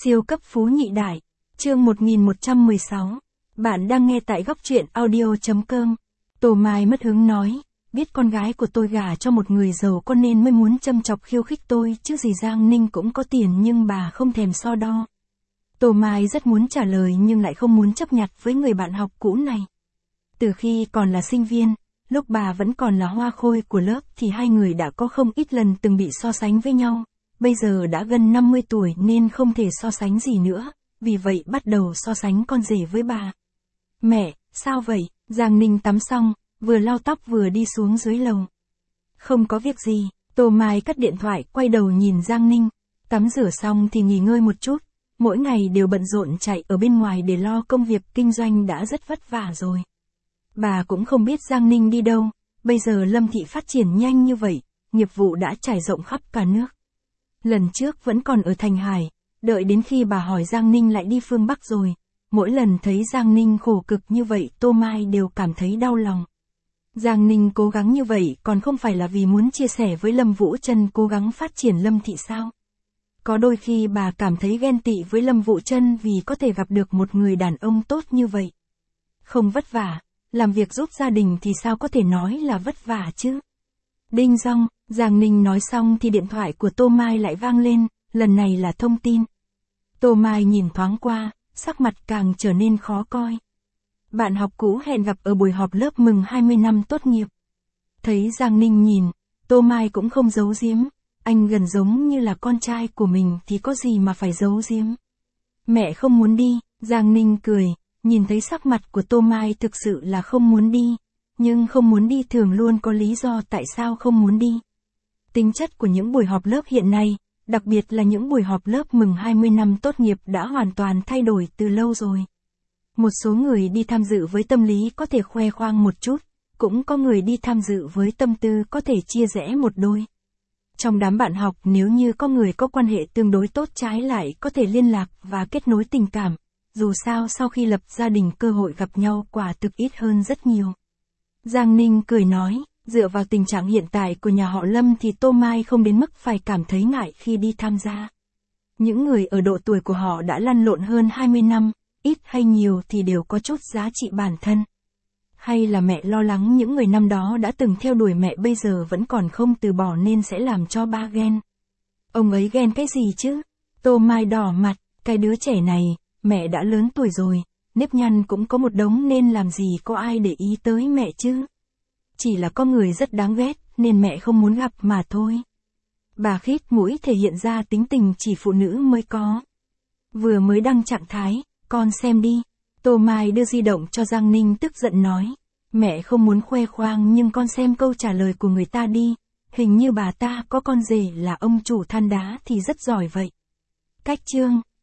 Siêu cấp phú nhị đại, chương 1116. Bạn đang nghe tại góc truyện audio.com. Tô Mai mất hứng nói, biết con gái của tôi gả cho một người giàu có nên mới muốn châm chọc khiêu khích tôi, chứ gì Giang Ninh cũng có tiền nhưng bà không thèm so đo. Tô Mai rất muốn trả lời nhưng lại không muốn chấp nhặt với người bạn học cũ này. Từ khi còn là sinh viên, lúc bà vẫn còn là hoa khôi của lớp thì hai người đã có không ít lần từng bị so sánh với nhau. Bây giờ đã gần 50 tuổi nên không thể so sánh gì nữa, vì vậy bắt đầu so sánh con rể với bà. Mẹ, sao vậy? Giang Ninh tắm xong, vừa lau tóc vừa đi xuống dưới lầu. Không có việc gì, Tô Mai cất điện thoại quay đầu nhìn Giang Ninh. Tắm rửa xong thì nghỉ ngơi một chút, mỗi ngày đều bận rộn chạy ở bên ngoài để lo công việc kinh doanh đã rất vất vả rồi. Bà cũng không biết Giang Ninh đi đâu, bây giờ Lâm Thị phát triển nhanh như vậy, nghiệp vụ đã trải rộng khắp cả nước. Lần trước vẫn còn ở Thành Hải, đợi đến khi bà hỏi Giang Ninh lại đi phương Bắc rồi. Mỗi lần thấy Giang Ninh khổ cực như vậy Tô Mai đều cảm thấy đau lòng. Giang Ninh cố gắng như vậy còn không phải là vì muốn chia sẻ với Lâm Vũ Trân cố gắng phát triển Lâm Thị sao? Có đôi khi bà cảm thấy ghen tị với Lâm Vũ Trân vì có thể gặp được một người đàn ông tốt như vậy. Không vất vả, làm việc giúp gia đình thì sao có thể nói là vất vả chứ? Đinh dong, Giang Ninh nói xong thì điện thoại của Tô Mai lại vang lên, lần này là thông tin. Tô Mai nhìn thoáng qua, sắc mặt càng trở nên khó coi. Bạn học cũ hẹn gặp ở buổi họp lớp mừng 20 năm tốt nghiệp. Thấy Giang Ninh nhìn, Tô Mai cũng không giấu giếm, anh gần giống như là con trai của mình thì có gì mà phải giấu giếm. Mẹ không muốn đi, Giang Ninh cười, nhìn thấy sắc mặt của Tô Mai thực sự là không muốn đi. Nhưng không muốn đi thường luôn có lý do tại sao không muốn đi. Tính chất của những buổi họp lớp hiện nay, đặc biệt là những buổi họp lớp mừng 20 năm tốt nghiệp đã hoàn toàn thay đổi từ lâu rồi. Một số người đi tham dự với tâm lý có thể khoe khoang một chút, cũng có người đi tham dự với tâm tư có thể chia rẽ một đôi. Trong đám bạn học nếu như có người có quan hệ tương đối tốt trái lại có thể liên lạc và kết nối tình cảm, dù sao sau khi lập gia đình cơ hội gặp nhau quả thực ít hơn rất nhiều. Giang Ninh cười nói, dựa vào tình trạng hiện tại của nhà họ Lâm thì Tô Mai không đến mức phải cảm thấy ngại khi đi tham gia. Những người ở độ tuổi của họ đã lăn lộn hơn 20 năm, ít hay nhiều thì đều có chút giá trị bản thân. Hay là mẹ lo lắng những người năm đó đã từng theo đuổi mẹ bây giờ vẫn còn không từ bỏ nên sẽ làm cho ba ghen. Ông ấy ghen cái gì chứ? Tô Mai đỏ mặt, cái đứa trẻ này, mẹ đã lớn tuổi rồi. Nếp nhăn cũng có một đống nên làm gì có ai để ý tới mẹ chứ. Chỉ là có người rất đáng ghét nên mẹ không muốn gặp mà thôi. Bà khít mũi thể hiện ra tính tình chỉ phụ nữ mới có. Vừa mới đăng trạng thái, con xem đi. Tô Mai đưa di động cho Giang Ninh tức giận nói. Mẹ không muốn khoe khoang nhưng con xem câu trả lời của người ta đi. Hình như bà ta có con rể là ông chủ than đá thì rất giỏi vậy. Cách chương.